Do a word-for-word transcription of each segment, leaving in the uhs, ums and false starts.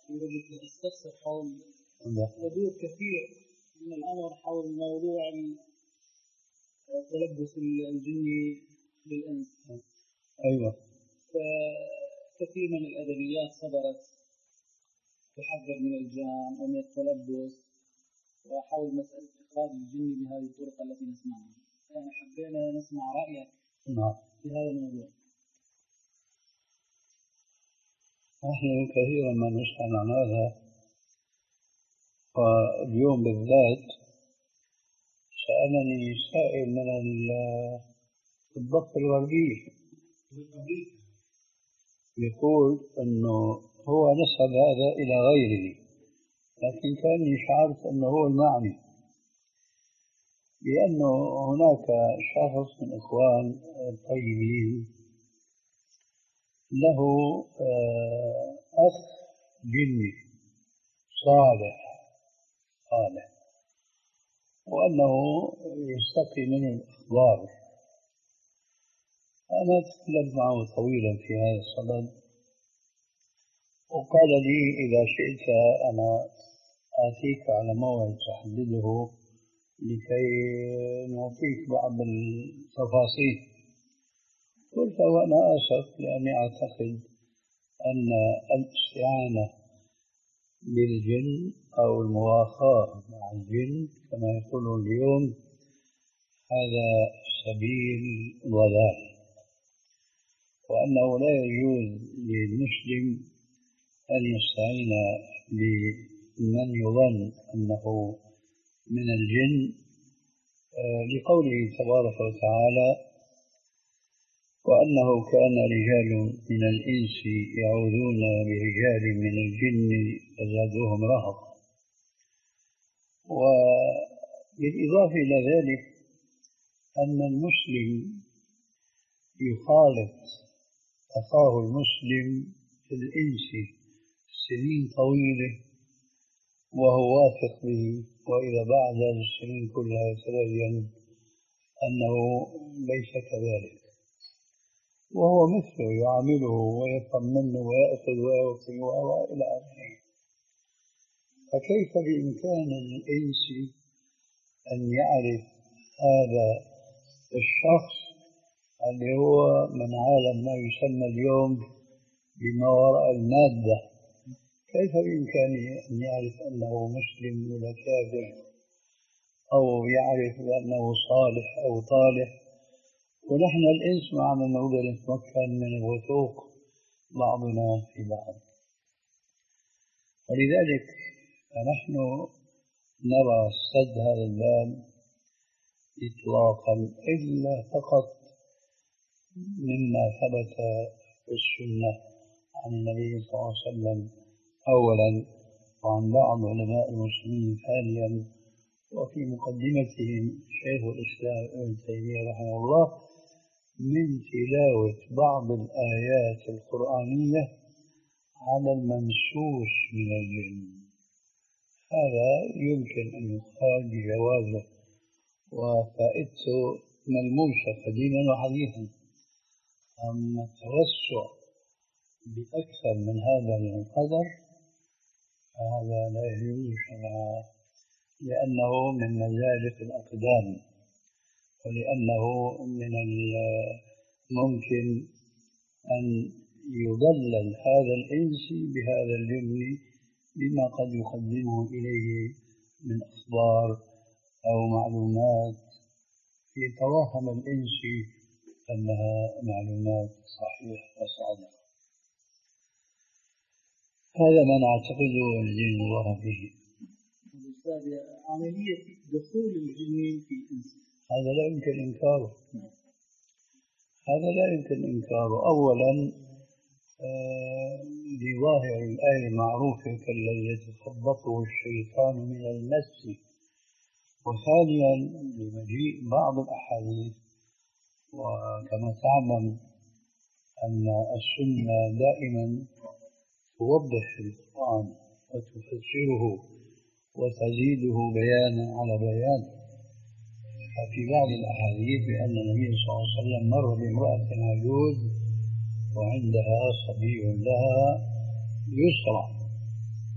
يستفسر حول يدور كثير من الأمر حول موضوع تلبس الجني بالإنس. أيوة. فكثير من الأدبيات صدرت تحذر من الجان ومن التلبس وحول مسألة إخراج الجن بهذه الطرق التي نسمعها. يعني حبينا نسمع رأيك نعم في هذا الموضوع. نحن كثيرا ما نسأل عن هذا، واليوم بالذات سألني سائل من الضفة الغربية يقول أنه هو نسب هذا إلى غيره، لكن كاني شعرت أنه هو المعني، لأنه هناك شخص من إخوان الطيبين له أخ جني صالح صالح وأنه يستقي منه الأخبار. أنا تكلمت معه طويلا في هذا الصدد، وقال لي إذا شئت أنا آتيك على موعد تحدده لكي نعطيك بعض التفاصيل. قلت وأنا آسف، لأني أعتقد أن الاستعانة بالجن أو المواخاة مع الجن كما يقولون اليوم هذا سبيل ضلال، وأنه لا يجوز للمسلم أن يستعين بمن يظن أنه من الجن، لقوله تبارك وتعالى وأنه كان رجال من الإنس يعوذون برجال من الجن فزادوهم رهقا. وبالإضافة إلى ذلك أن المسلم يخالط أخاه المسلم في الإنس سنين طويلة وهو واثق به، وإذا بعد هذه السنين كلها يتبين أنه ليس كذلك، وهو مثله يعامله ويطمنه ويأخذ ويعطي وإلى آخره. فكيف بإمكان الإنس أن يعرف هذا الشخص اللي هو من عالم ما يسمى اليوم بما وراء المادة، كيف بإمكانه أن يعرف أنه مسلم ولا كافر، أو يعرف أنه صالح أو طالح، ونحن الإنس معنا نقدر نتمكن من الوثوق بعضنا في بعض. ولذلك نحن نرى سد هذا الباب إطلاقا إلا فقط مما ثبت في السنة عن النبي صلى الله عليه وسلم أولا، وعن بعض علماء المسلمين ثانيا، وفي مقدمتهم شيخ الإسلام ابن تيمية رحمه الله من تلاوة بعض الآيات القرآنية على الممسوس من الجن. هذا يمكن أن يقال بجوازه وفائدته ملموسة قديما وحديثا. أما التوسع بأكثر من هذا القدر هذا لا يجوز شرعا، لأنه من مزالق الأقدام، ولأنه من الممكن أن يضلل هذا الإنس بهذا الجن بما قد يقدمه إليه من أخبار أو معلومات يتوهم الإنس أنها معلومات صحيحة وصادقة. هذا ما نعتقده الدين الله به. عملية دخول الجنين في الإنس هذا لا يمكن إنكاره، هذا لا يمكن إنكاره. أولا لظاهر آه الآية المعروفة كالذي يتخبطه الشيطان من المس، وثانيا لمجيء بعض الأحاديث، وكما تعلم أن السنة دائما توضح القرآن وتفسره وتزيده بيانا على بيان. ففي بعض الأحاديث بأن النبي صلى الله عليه وسلم مر بامرأة عجوز وعندها صبي لها يسرع،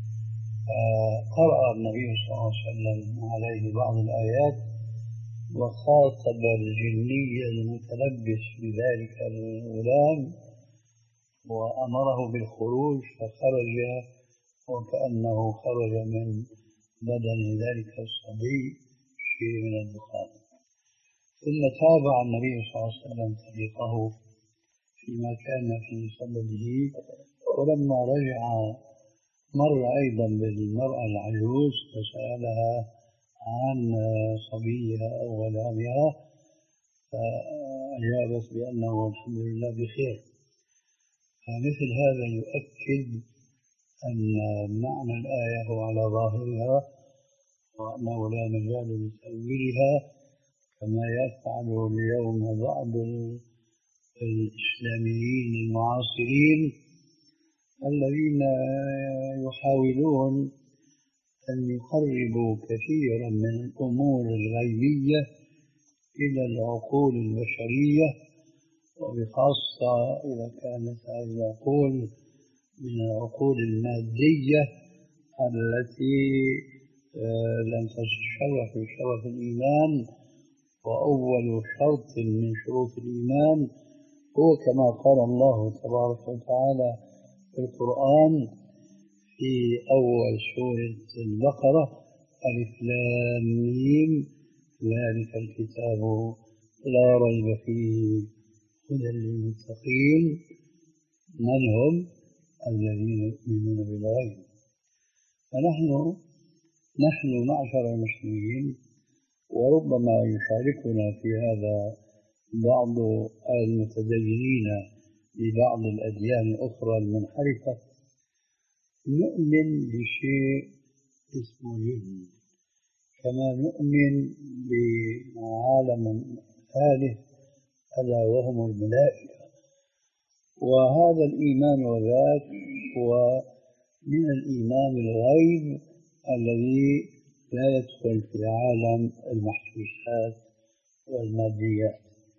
قرأ النبي صلى الله عليه وسلم عليه بعض الآيات وخاطب الجني المتلبس بذلك الغلام وأمره بالخروج فخرج وكأنه خرج من بدن ذلك الصبي شيء من الدخان. ثم تابع النبي صلى الله عليه وسلم طريقه فيما كان في صدده، ولما رجع مر أيضا بالمرأة العجوز فسألها عن صبيها أو غلامها فأجابت بأنه الحمد لله بخير. فمثل هذا يؤكد أن معنى الآية هو على ظاهرها وأنه لا مجال لتأويلها كما يفعل اليوم بعض الإسلاميين المعاصرين الذين يحاولون أن يقربوا كثيرا من الأمور الغيبية إلى العقول البشرية، وبخاصة إذا كانت هذه العقول من العقول المادية التي لم تتشرف بشرف الإيمان. وأول شرط من شروط الإيمان هو كما قال الله تبارك وتعالى في القرآن في أول سورة البقرة: ألف لام ميم ذلك الكتاب لا ريب فيه هدى للمتقين من هم الذين يؤمنون بالغيب. فنحن نحن معشر المسلمين، وربما يشاركنا في هذا بعض المتدينين ببعض الأديان الأخرى المنحرفة، نؤمن بشيء اسمه جن كما نؤمن بعالم ثالث ألا وهم الملائكة. وهذا الإيمان وذاك هو من الإيمان الغيب الذي لا يدخل في عالم المحسوسات والماديات.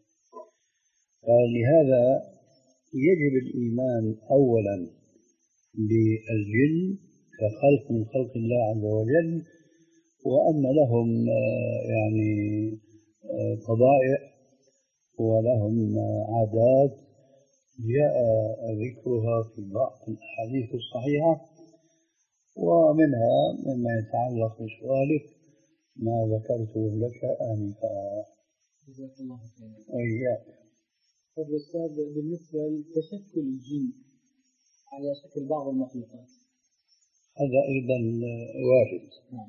فلهذا يجب الإيمان أولا بالجن كخلق من خلق الله عز وجل، وأن لهم يعني طبائع ولهم عادات جاء ذكرها في بعض الأحاديث الصحيحة، ومنها مما يتعلق بسؤالك ما ذكرته لك آنفا. جزاك الله خيرا. وإياك. طيب أستاذ، بالنسبة لتشكل الجن على شكل بعض المخلوقات هذا أيضا وارد. نعم.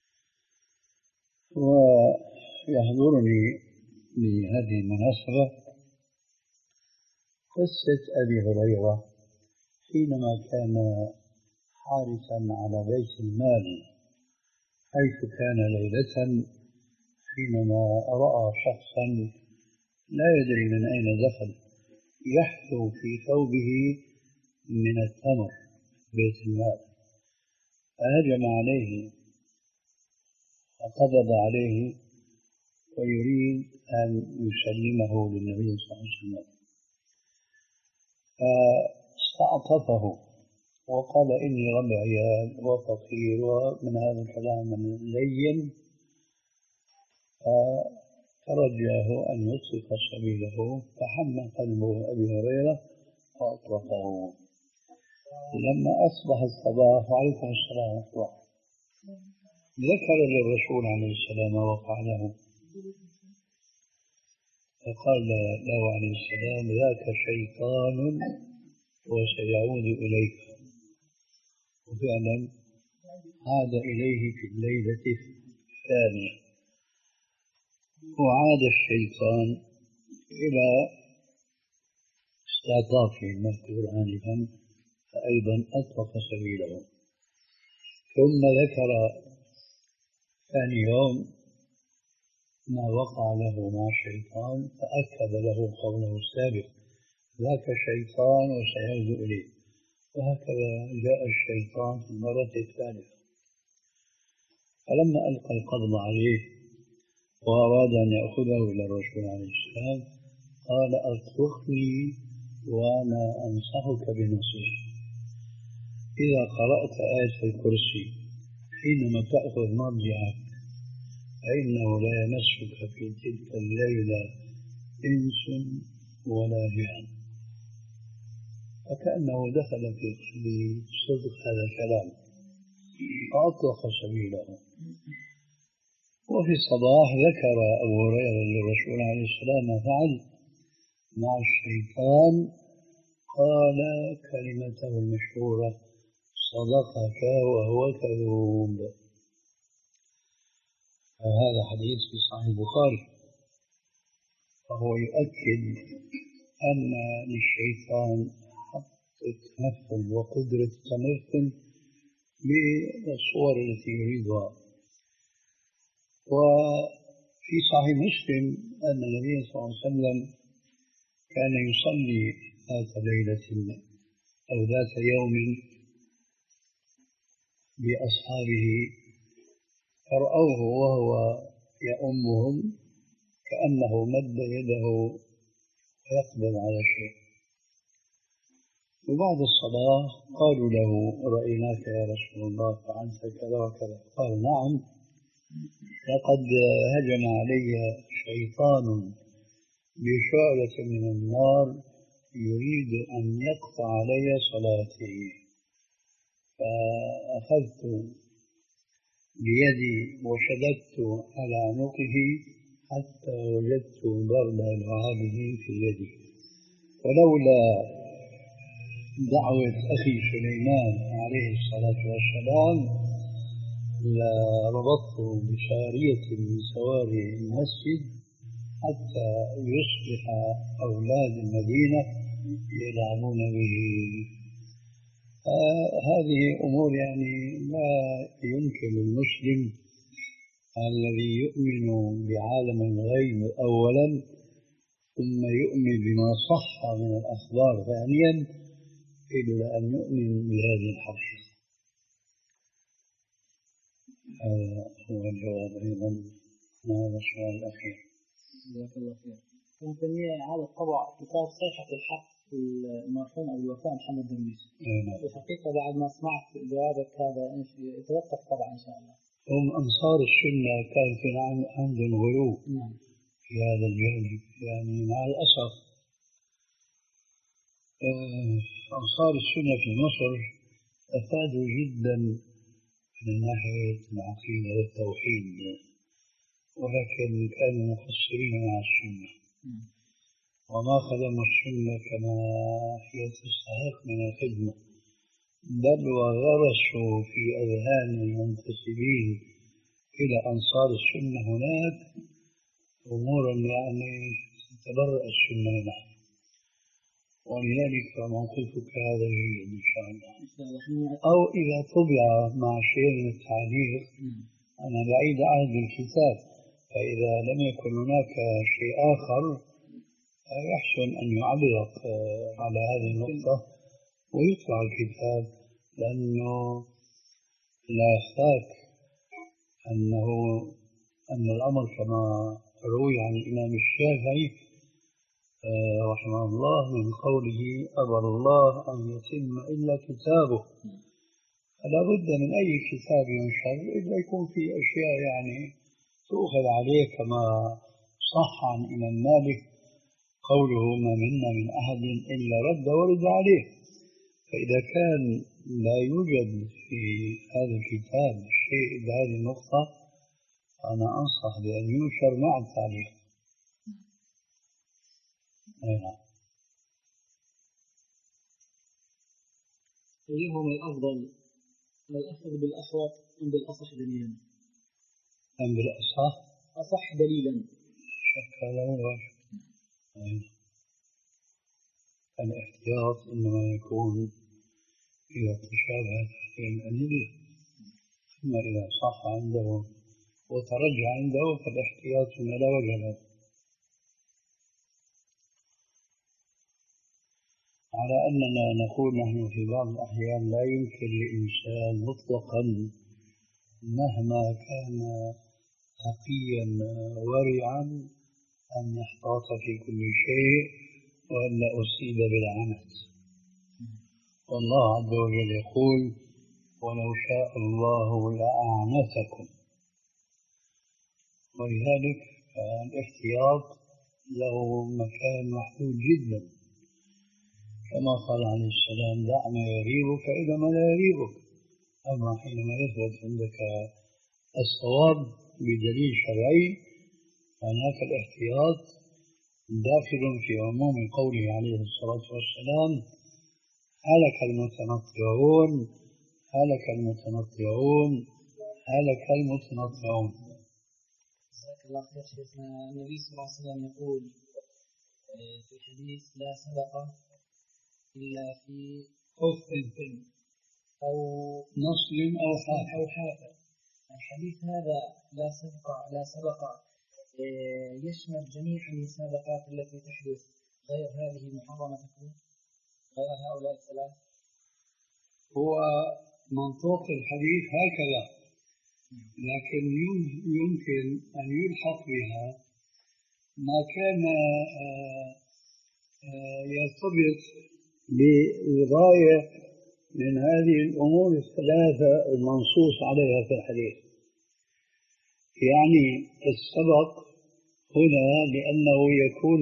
ويحضرني بهذه المناسبة قصة أبي هريرة حينما كان حارسا على بيت المال، حيث كان ليلة حينما رأى شخصا لا يدري من أين دخل يحثو في ثوبه من التمر بيت المال، فهجم عليه وقبض عليه ويريد أن يسلمه للنبي صلى الله عليه وسلم، فاستعطفه وقال إني رب عيال وفقير ومن هذا الكلام اللين، فرجاه أن يطلق سبيله، فحن قلبه أبي هريرة وأطلقه. لما أصبح الصباح وعليكم السلام ورحمة الله ذكر للرسول عليه السلام ما وقع له، فقال له عليه السلام: ذاك شيطان وسيعود إليك. وفعلا عاد إليه في الليلة الثانية، وعاد الشيطان إلى استعطافه المذكور آنفا، فأيضا أطلق سبيله. ثم ذكر ثاني يوم ما وقع له مع الشيطان، فأكد له قوله السابق: ذاك شيطان وسيعود إليه. وهكذا جاء الشيطان في المرة الثالثة. فلما ألقى القبض عليه وأراد أن يأخذه إلى الرسول عليه السلام قال: أطلقني وأنا أنصحك بنصيحة، إذا قرأت آية الكرسي حينما تأخذ مضجعك فإنه لا يمسك في تلك الليلة إنس ولا جان. فكأنه دخل في قلبي صدق هذا الكلام فأطلق سبيله. وفي الصباح ذكر أبو هريرة للرسول عليه السلام ما فعل مع الشيطان، قال كلمته المشهورة: صدقك وهو كذوب. هذا حديث في صحيح البخاري، وهو يؤكد أن للشيطان حق التمثل وقدرة التمثل بالصور التي يريدها. وفي صحيح مسلم أن النبي صلى الله عليه وسلم كان يصلي ذات ليلة أو ذات يوم بأصحابه فرأوه وهو يؤمهم كأنه مد يده ويقبض على شيء. وبعد الصلاة قالوا له: رأيناك يا رسول الله فعلت كذا وكذا. قال: نعم، لقد هجم علي شيطان بشعلة من النار يريد أن يقطع علي صلاتي، فأخذت بيدي وشددت على عنقه حتى وجدت ضرب لعابه في يدي، ولولا دعوة أخي سليمان عليه الصلاة والسلام لربطته بسارية من سواري المسجد حتى يصبح أولاد المدينة يلعبون به. آه هذه أمور يعني لا يمكن المسلم الذي يؤمن بعالم الغيب أولا ثم يؤمن بما صح من الأخبار ثانيا إلا أن يؤمن بهذه الحقيقة. هذا هو الجواب أيضا عن هذا السؤال الأخير. جزاك الله خير. ابن تيمية هذا طبع كتاب صيحة الحق المرحوم أبو الوفاء محمد درويش. الحقيقة بعد ما سمعت جوابك هذا يتوقف طبعا إن شاء الله. هم أنصار السنة كان في عندهم غلو في هذا الجانب، يعني مع الأسف أنصار السنة في مصر أفادوا جدا من ناحية العقيدة والتوحيد، ولكن كانوا مقصرين مع السنة وما خدموا السنة كما هي تستحق من الخدمة، بل وغرسوا في أذهان المنتسبين إلى أنصار السنة هناك أمورا يعني تتبرأ السنة منها. ولذلك موقفك هذا جيد إن شاء الله. أو إذا طبع مع شيء من التعليق أنا بعيد عهد الكتاب، فإذا لم يكن هناك شيء آخر يحسن أن يعلق على هذه النقطة ويطلع الكتاب، لأنه لا يخفاك أنه أن الأمر كما روي عن الإمام الشافعي رحمه الله من قوله: أبى الله أن يتم إلا كتابه. فلا بد من أي كتاب ينشر إلا يكون فيه أشياء يعني تؤخذ عليه، كما صح عن إمام مالك قوله: ما منا من أحد إلا رد ورد عليه. فإذا كان لا يوجد في هذا الكتاب شيء بهذه النقطة أنا أنصح بأن ينشر مع التعليق. أيضا أيهما الأفضل، الأخذ بالأصوات أم بالأصح دليلا؟ أم بالأصح؟ أصح دليلا. شك هذا هو الواجب. الاحتياط إنما يكون إذا تشابهت عليه الأدلة، أما إذا صح عنده وترجع عنده فالاحتياط لا وجه له. على أننا نقول نحن في بعض الأحيان لا يمكن لإنسان مطلقا مهما كان تقيا ورعا أن يحتاط في كل شيء وألا أصيب بالعنت. والله عز وجل يقول: ولو شاء الله لأعنتكم. ولذلك الاحتياط له مكان محدود جدا، كما قال عليه السلام: دع ما يريبك إلى ما لا يريبك. أما حينما يثبت عندك الصواب بدليل شرعي، هناك الاحتياط داخل في عموم قوله عليه الصلاة والسلام: هلك المتنطعون هلك المتنطعون هلك المتنطعون. جزاك الله خير شيخنا. النبي صلى الله عليه وسلم يقول في الحديث: لا صدقة إلا في خف أو نصل أو حافة أو حافة. الحديث هذا لا صدقة لا صدقة يشمل جميع المسابقات التي تحدث غير هذه المحرمة تكون غير هؤلاء الثلاث. هو منطوق الحديث هكذا، لكن يمكن أن يلحق بها ما كان يرتبط بالغاية من هذه الأمور الثلاثة المنصوص عليها في الحديث. يعني السبق هنا لأنه يكون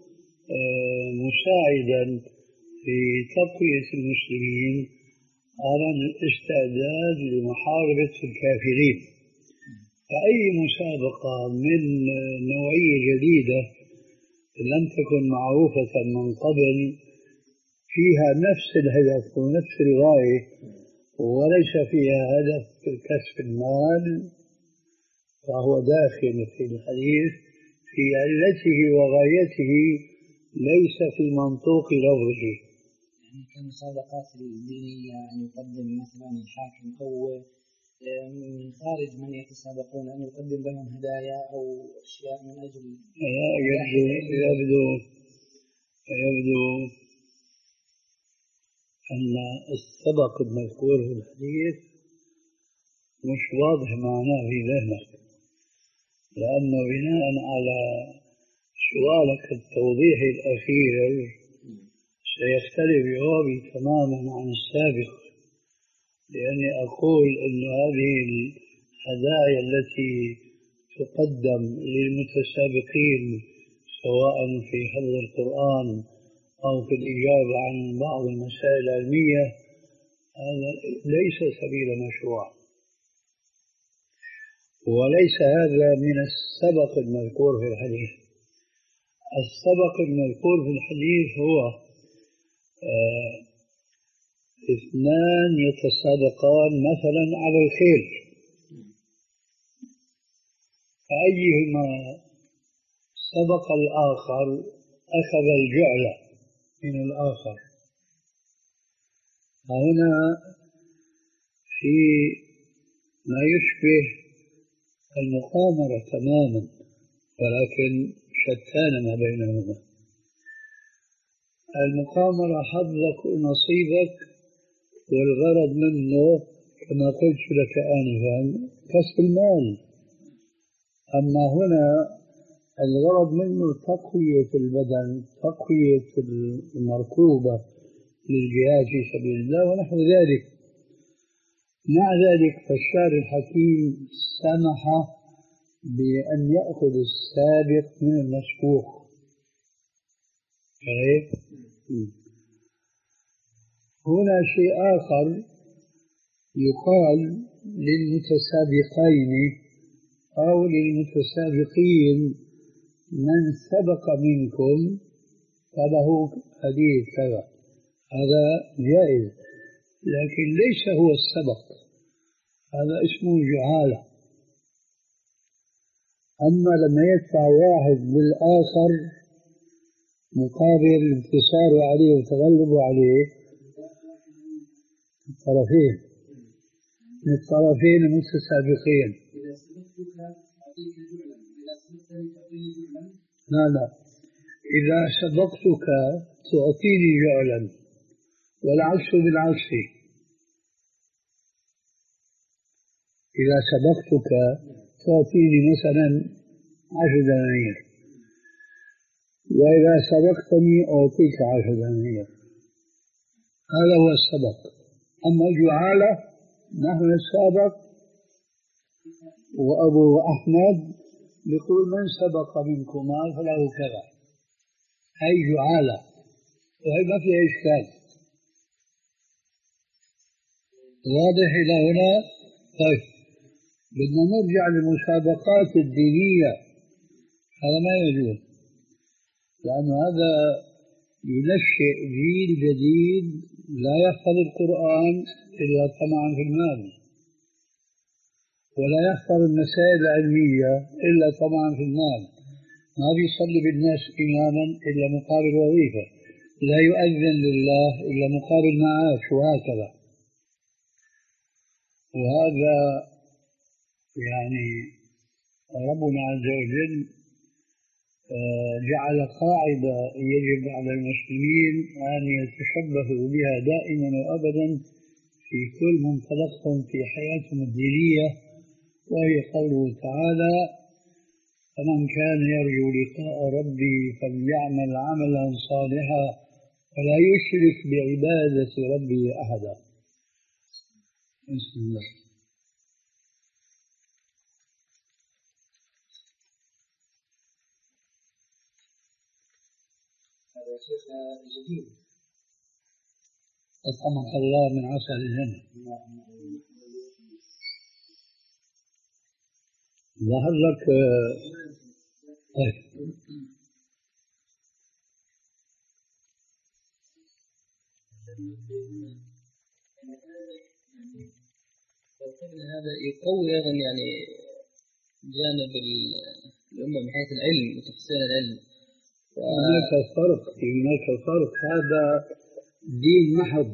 مساعدا في تقوية المسلمين على الاستعداد لمحاربة الكافرين. فأي مسابقة من نوعية جديدة لم تكن معروفة من قبل فيها نفس الهدف ونفس الغاية وليس فيها هدف كسب المال، فهو داخل في الحديث في علته وغايته، ليس في منطوق لفظه. يعني كمسابقات الدينية أن يقدم مثلا الحاكم أو من خارج من يتسابقون أن يقدم لهم هدايا أو أشياء من أجل يبدو يبدو يبدو أن السبق المذكور في الحديث مش واضح معناه في ذهنك، لأنه بناء على سؤالك التوضيحي الأخير سيختلف جوابي تماما عن السابق، لأني أقول أن هذه الهدايا التي تقدم للمتسابقين سواء في حفظ القرآن أو في الإجابة عن بعض المسائل العلمية هذا ليس سبيل مشروع، وليس هذا من السبق المذكور في الحديث. السبق المذكور في الحديث هو آه اثنان يتسابقان مثلا على الخيل، فأيهما سبق الآخر أخذ الجعلة من الآخر. هنا في ما يشبه المقامرة تماما، ولكن شتان ما بينهما. المقامرة حظك ونصيبك والغرض منه كما قلت لك آنفا كسب المال، أما هنا الغرض منه تقوية البدن، تقوية المركوبة للجهاد في سبيل الله ونحو ذلك. مع ذلك فالشارع الحكيم سمح بأن يأخذ السابق من المسبوق. هنا شيء آخر يقال للمتسابقين أو للمتسابقين: من سبق منكم فله حديث كذا. هذا جائز، لكن ليس هو السبق، هذا اسمه جعالة. أما لما يدفع واحد للآخر مقابل الانتصار عليه والتغلب عليه الطرفين من الطرفين المتسابقين. لا لا إذا سبقتك تعطيني جعلا، والعكس بالعكس. إذا سبقتك تعطيني مثلا عشر دنانير، وإذا سبقتني أعطيك عشر دنانير، هذا هو السبق. أما الجعالة نحن السابق، وأبو أحمد يقول من سبق منكما فله كذا، هي جعالة وهي ما فيها إشكال. واضح إلى هنا؟ طيب بدنا نرجع للمسابقات الدينية، هذا ما يجوز، لأن هذا ينشئ جيل جديد لا يحفظ القرآن إلا طمعا في المال، ولا يحفظ المسائل العلمية إلا طمعا في المال، ما بيصلي بالناس إماما إلا مقابل وظيفة، لا يؤذن لله إلا مقابل معاش، وهكذا. وهذا يعني ربنا عز وجل جعل قاعدة يجب على المسلمين أن يتشبهوا بها دائما وأبدا في كل منطلقهم في حياتهم الدينية، وهي قوله تعالى: فمن كان يرجو لقاء ربي فليعمل عملا صالحا ولا يشرك بعبادة ربه أحدا. بسم الله. هذا شيخ جديد أطعمك الله من عسل الجنة. ظهر لك طيب هذا يقوي أيضا يعني جانب الأمة من حيث العلم وتحسين العلم. هناك فرق هناك فرق هذا دين محض،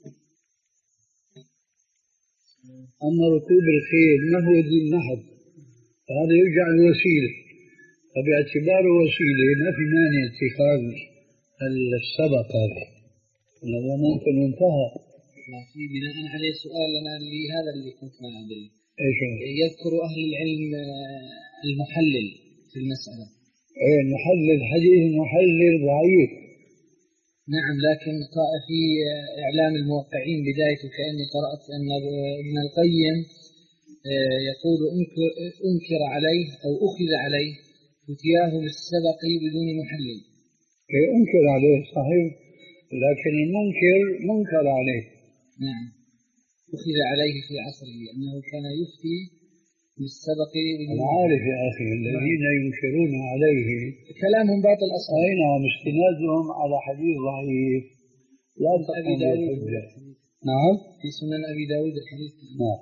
أما ركوب الخيل ما هو دين محض، هذا يجعل وسيلة، فباعتباره وسيلة ما في مانع اتخاذ السبق هذا، لأنه ممكن انتهى. في بناء عليه سؤال أنا اللي هذا اللي كنت ما أدري إيش يذكر أهل العلم المحلل في المسألة. إيه المحلل حديث المحلل ضعيف. نعم، لكن في إعلام الموقعين بداية كأني قرأت أن ابن القيم يقول أنكر عليه أو أخذ عليه فتياه للسبق بدون محلل. إيه أنكر عليه صحيح، لكن المنكر منكر عليه. نعم، أخذ عليه في عصره أنه كان يفتي بالسبق بدون محلل. عارف يا أخي الذين ينكرون عليه كلامهم باطل أصلا. أين واستنادهم على حديث ضعيف لا أبي داود. نعم في سنن أبي داود الحديث. نعم.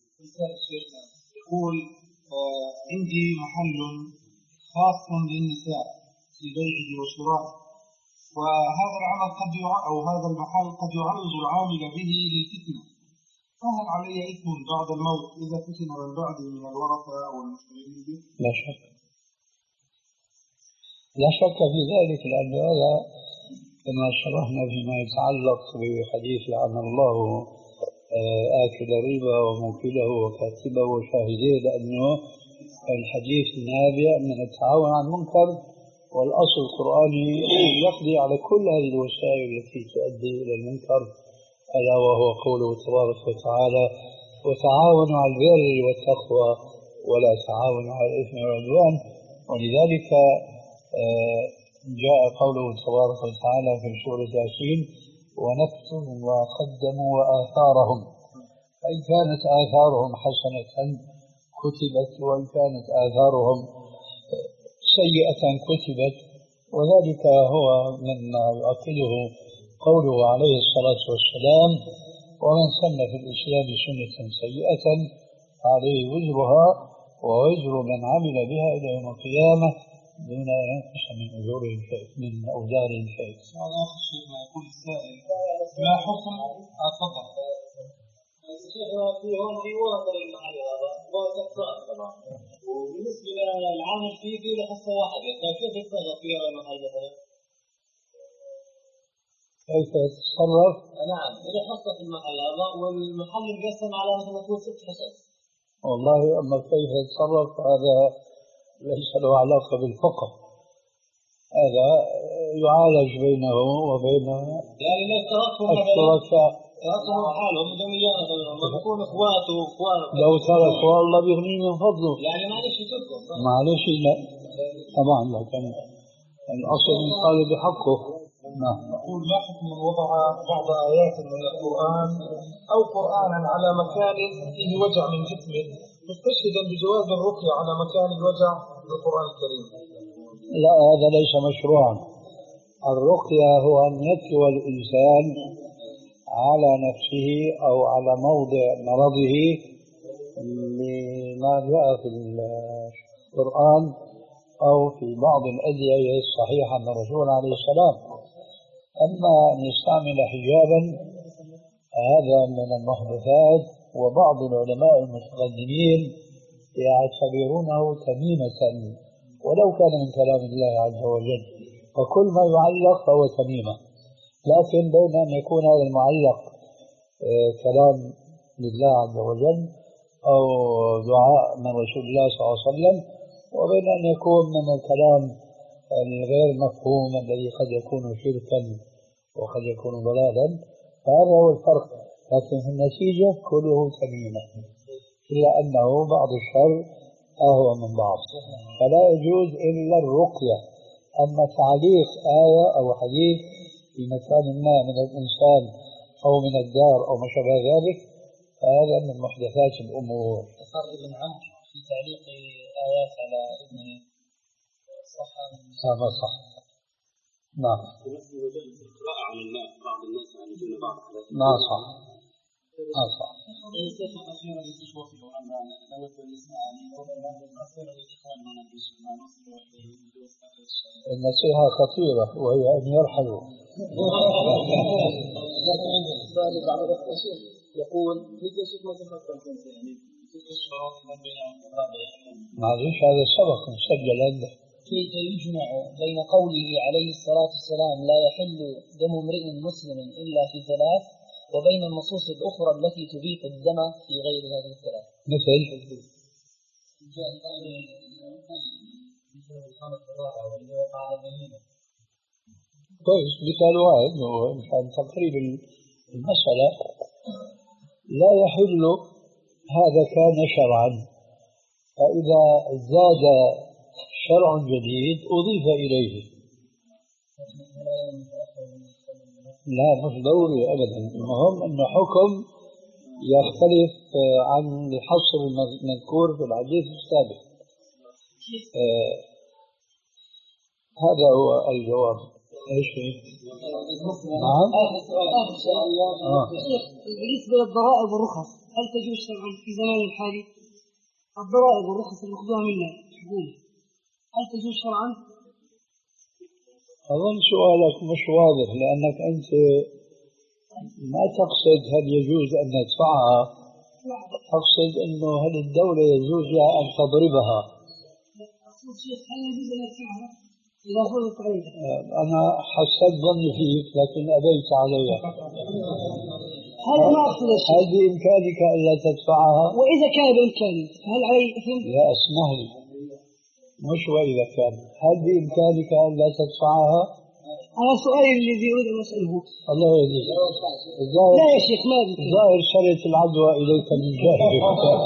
يقول آه عندي محل خاص للنساء في بيعه وشرائه، وهذا العمل قد أو هذا المحل قد يعرض العامل به للفتنة، فهل علي إثم بعد الموت إذا فتن من بعده من الورثة أو المسلمين به؟ لا شك لا شك في ذلك، لأن هذا كما شرحنا فيما يتعلق بحديث لعن الله آكل الربا وموكله وكاتبه وشاهديه، لأنه الحديث نابع من التعاون عن المنكر، والأصل القرآني يقضي على كل هذه الوسائل التي تؤدي إلى المنكر، ألا وهو قوله تبارك وتعالى: وتعاونوا على البر والتقوى ولا تعاونوا على الإثم والعدوان. ولذلك جاء قوله تبارك وتعالى في سورة ياسين: ونكتب ما قدموا وآثارهم، فإن كانت آثارهم حسنة كتبت وإن كانت آثارهم سيئة كتبت. وذلك هو مما يؤكده قوله عليه الصلاة والسلام: ومن سن في الإسلام سنة سيئة عليه وزرها ووزر من عمل بها إلى يوم القيامة دون أن ينقص من أجورهم شيء من أوزارهم شيء. هذا آخر شيء ما يقول السائل: ما حكم الفضل؟ شيخنا في هون في ورثة للمحل هذا ورثة أقسام طبعا، وبالنسبة للعمل فيه في له حصة واحدة، فكيف يتصرف في هذا المحل مثلا؟ كيف يتصرف؟ نعم، له حصة في المحل هذا والمحل مقسم على مثل ما تقول ست حصص. والله أما كيف يتصرف هذا ليس له علاقة بالفقه، هذا يعالج بينه وبين يعني لو تركوا الشركاء. يعطوا حالهم دنيانا لما بكون اخواته واخواته لو ترك والله بيغنيه من فضله يعني معلش يتركهم معلش لا طبعا لكن الاصل يقال بحقه. نعم. يقول ما حكم من وضع بعض آيات من القرآن أو قرآنا على مكان فيه وجع من جسمه مستشهدا بجواز الرقية على مكان الوجع بالقرآن الكريم؟ لا هذا ليس مشروعا. الرقية هو أن يتلو الإنسان على نفسه أو على موضع مرضه لما جاء في القرآن أو في بعض الأدعية الصحيحة من الرسول عليه السلام. أما أن يستعمل حجابا هذا من المحدثات، وبعض العلماء المتقدمين يعتبرونه تميمة ولو كان من كلام الله عز وجل، فكل ما يعلق فهو تميمة. لكن بين أن يكون هذا المعلق كلام لله عز وجل أو دعاء من رسول الله صلى الله عليه وسلم، وبين أن يكون من الكلام الغير مفهوم الذي قد يكون شركا وقد يكون ضلالا، فهذا هو الفرق. لكن في النتيجة كله تميمة، إلا أنه بعض الشر أهوى من بعض، فلا يجوز إلا الرقية. أما تعليق آية أو حديث في مكان ما من الإنسان أو من الدار أو ما شابه ذلك فهذا من محدثات الأمور. تصرف ابن عمرو في تعليق آيات على ابنه صح؟ هذا صح. نعم. القراءة على الناس، بعض الناس يعرفون بعض. ما صح. ما صح. النصيحة الأخيرة للإخوة في العمران نود الإسماع الأخيرة للإخوان من الجسم نصر النصيحة خطيرة وهي أن يرحلوا. يقول مثل شيخ ما تفكر يعني كيف الشروط من بينهم معلش هذا سبق مسجل عنده. كيف يجمع بين قوله عليه الصلاة والسلام لا يحل دم امرئ مسلم إلا في ثلاث وبين النصوص الأخرى التي تبيح الدم في غير هذه الثلاث؟ مثل كويس مثال واحد مشان تقريب المسألة. لا يحل هذا كان شرعا، فإذا زاد شرع جديد أضيف إليه. لا مش ضروري أبدا، المهم أنه حكم يختلف عن الحصر المذكور في الحديث السابق. آه هذا هو الجواب. ايش فيه؟ نعم. آه. بالنسبة للضرائب والرخص هل تجوز شرعا في زمان الحالي؟ الضرائب والرخص اللي يأخذوها منا الحكومة هل تجوز شرعا؟ أظن سؤالك مش واضح، لأنك أنت ما تقصد هل يجوز أن ندفعها، تقصد أنه هل الدولة يجوز لها أن تضربها. أقصد شيخ هل يجوز أن ندفعها إذا فرضت عليها؟ أنا حسنت ظني فيك لكن أبيت عليها. هذا ما أقصد الشيخ. هل بإمكانك ألا تدفعها؟ وإذا كان بإمكاني هل علي إثم؟ لا اسمح لي، مش وإذا كان، هل بإمكانك ألا تدفعها؟ هذا سؤالي الذي أريد أن أسأله. الله يهديك. لا يا شيخ ما بك. ظاهر شريت العدوى إليك من جهلك.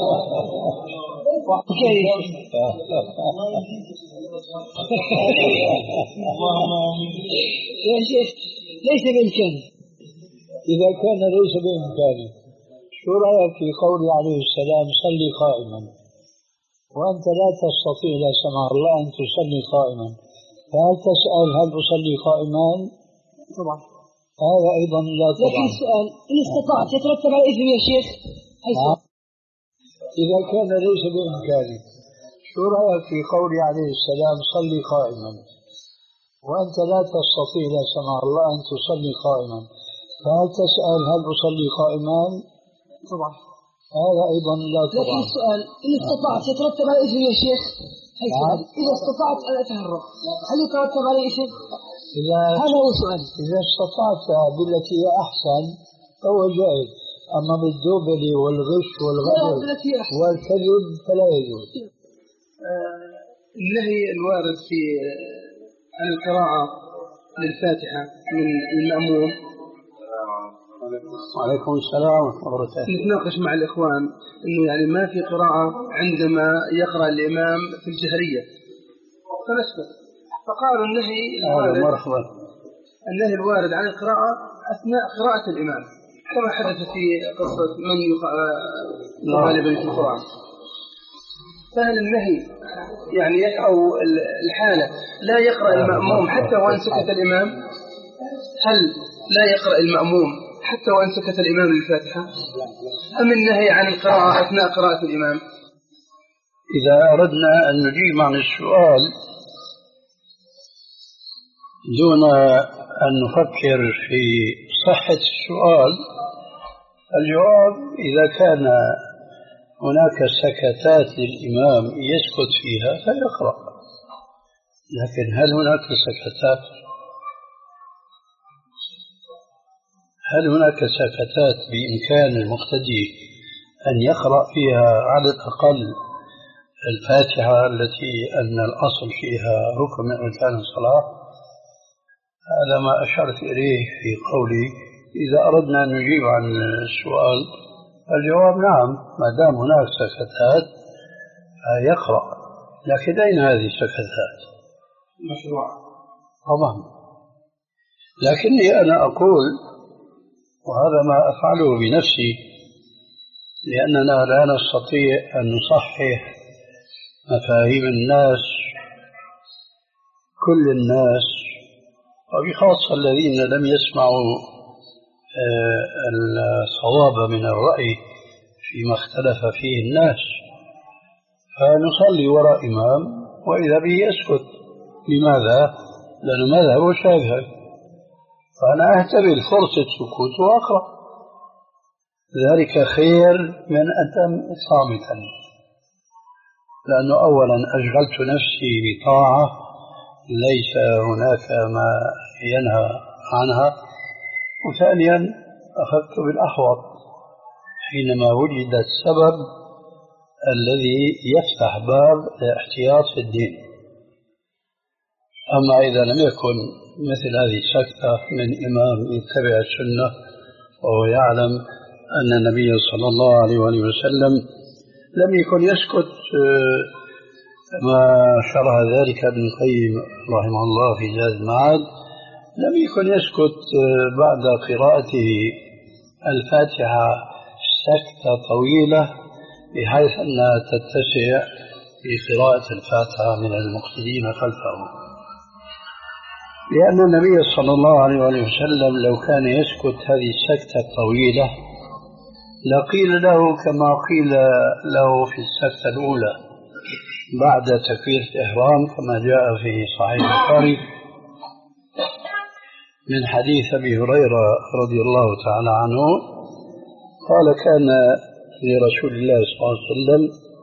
يا شيخ ليس بإمكاني. إذا كان ليس بإمكاني شو رأيك في قول عليه السلام صلي قائما، وأنت لا تستطيع لا سمح الله أن تصلي قائما، فهل تسأل هل أصلي قائما؟ طبعا. هذا أيضا لا طبعا. لكن السؤال إن استطعت يترتب على الإثم يا شيخ؟ نعم. إذا كان ليس بإمكانك شو رأيك في قول عليه السلام صلي قائما، وأنت لا تستطيع لا سمح الله أن تصلي قائما، فهل تسأل هل أصلي قائما؟ طبعا. هذا أيضا لا طبعا. لكن السؤال إن استطعت يترتب على الإثم يا شيخ؟ نعم. إذا استطعت أن أتهرب هل يترتب على الإثم؟ إذا هذا هو سؤال. إذا استطعت بالتي هي أحسن فهو جائز، أما بالدبل والغش والغدر والكذب فلا يجوز. النهي الوارد في عن القراءة للفاتحة من المأموم وعليكم السلام ورحمة الله وبركاته. نتناقش مع الإخوان إنه يعني ما في قراءة عندما يقرأ الإمام في الجهرية فنسكت، فقالوا النهي الوارد مرحبا النهي الوارد عن القراءة أثناء قراءة الإمام كما حدث في قصة من يغالب في القرآن. فهل النهي يعني أو الحالة لا يقرأ المأموم حتى وأن سكت الإمام؟ هل لا يقرأ المأموم حتى وأن سكت الإمام للفاتحة؟ أم النهي عن القراءة أثناء قراءة الإمام؟ إذا أردنا أن نجيب عن السؤال دون أن نفكر في صحة السؤال، الجواب إذا كان هناك سكتات للإمام يسكت فيها فيقرأ، لكن هل هناك سكتات هل هناك سكتات بإمكان المقتدي أن يقرأ فيها على الأقل الفاتحة التي أن الأصل فيها ركن من أركان الصلاة؟ هذا ما أشرت إليه في قولي إذا أردنا أن نجيب عن السؤال الجواب نعم، ما دام هناك سكتات يقرأ. لكن أين هذه السكتات؟ مشروع طبعا، لكني أنا أقول وهذا ما أفعله بنفسي لأننا لا نستطيع أن نصحح مفاهيم الناس كل الناس، وبخاصة الذين لم يسمعوا الصواب من الرأي فيما اختلف فيه الناس، فنصلي وراء إمام وإذا به يسكت. لماذا؟ لأنه مذهبه شاذ، فأنا أهتبل فرصة سكوت وأقرأ، ذلك خير من أن صامتا، لأنه أولا أشغلت نفسي بطاعة ليس هناك ما ينهى عنها، وثانيا أخذت بالأحوط حينما وجد السبب الذي يفتح باب الاحتياط في الدين. أما إذا لم يكن مثل هذه السكتة من إمام يتبع السنة وهو يعلم أن النبي صلى الله عليه وسلم لم يكن يسكت، ما شرح ذلك ابن القيم رحمه الله في زاد المعاد، لم يكن يسكت بعد قراءته الفاتحة سكتة طويلة بحيث أنها تتسع بقراءة الفاتحة من المقتدين خلفه، لأن النبي صلى الله عليه وسلم لو كان يسكت هذه السكتة الطويلة لقيل له كما قيل له في السكتة الأولى بعد تكبيرة الإحرام كما جاء في صحيح البخاري من حديث أبي هريرة رضي الله تعالى عنه قال كان لرسول الله صلى الله عليه وسلم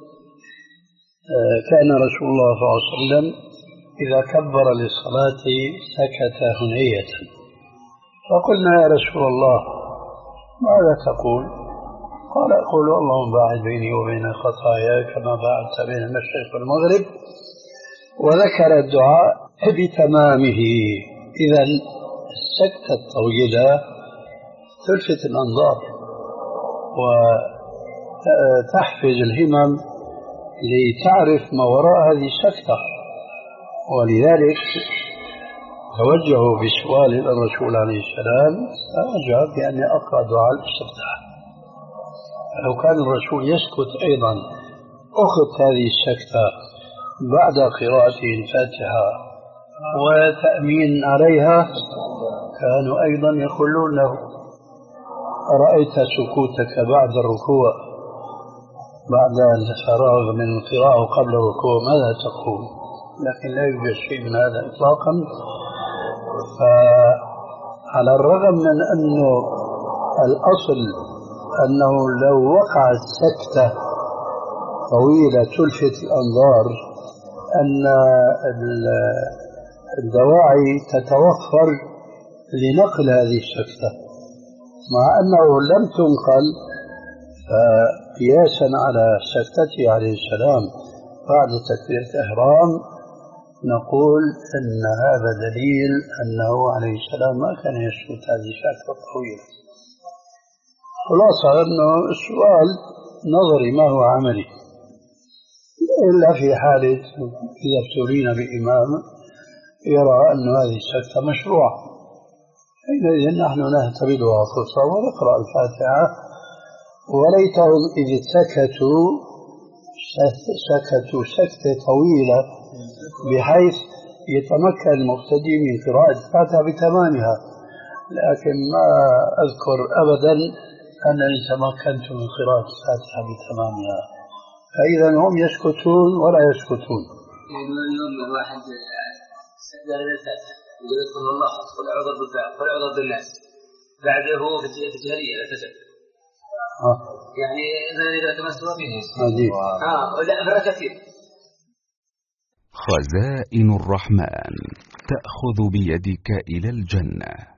كان رسول الله صلى الله عليه وسلم إذا كبر للصلاة سكت هنية، فقلنا يا رسول الله ماذا تقول؟ قال أقول اللهم باعد بيني وبين خطاياي كما باعدت بين المشرق والمغرب، وذكر الدعاء بتمامه. إذا السكتة الطويلة تلفت الأنظار وتحفز الهمم لتعرف ما وراء هذه السكتة، ولذلك توجهوا بسؤال الرسول عليه السلام فأجاب بأني أقرأ دعاء الاستفتاح. لو كان الرسول يسكت أيضا أخذ هذه السكتة بعد قراءته الفاتحة وتأمين عليها كانوا أيضا يقولون له أرأيت سكوتك بعد الركوع بعد الفراغ من القراءة قبل الركوع ماذا تقول؟ لكن لا يوجد شيء من هذا إطلاقا. فعلى الرغم من أنه الأصل أنه لو وقعت سكتة طويلة تلفت الأنظار أن الدواعي تتوفر لنقل هذه السكتة، مع أنه لم تنقل، فقياسا على سكتته عليه السلام بعد تكبيرة الإحرام نقول أن هذا دليل أنه عليه السلام ما كان يسكت هذه السكتة الطويلة. خلاصة أنه السؤال نظري ما هو عملي، إلا في حالة إذا ابتلينا بإمام يرى أن هذه السكتة مشروعة، حينئذ نحن نهتبلها فرصة ونقرأ الفاتحة، وليتهم إذ سكتوا سكتوا سكتة طويلة بحيث يتمكن المقتدي من قراءة الفاتحة بتمامها، لكن ما أذكر أبدا أنني تمكنت من قراءة الفاتحة بتمامها، فإذا هم يسكتون ولا يسكتون. اليوم الواحد سجل الفاتحة يقول لكم الله قل أعوذ بالله قل أعوذ بالناس بعده هو في الجهرية لا تسجل آه. يعني إذا تمسوا به آه ولا بركتين. خزائن الرحمن تأخذ بيدك إلى الجنة.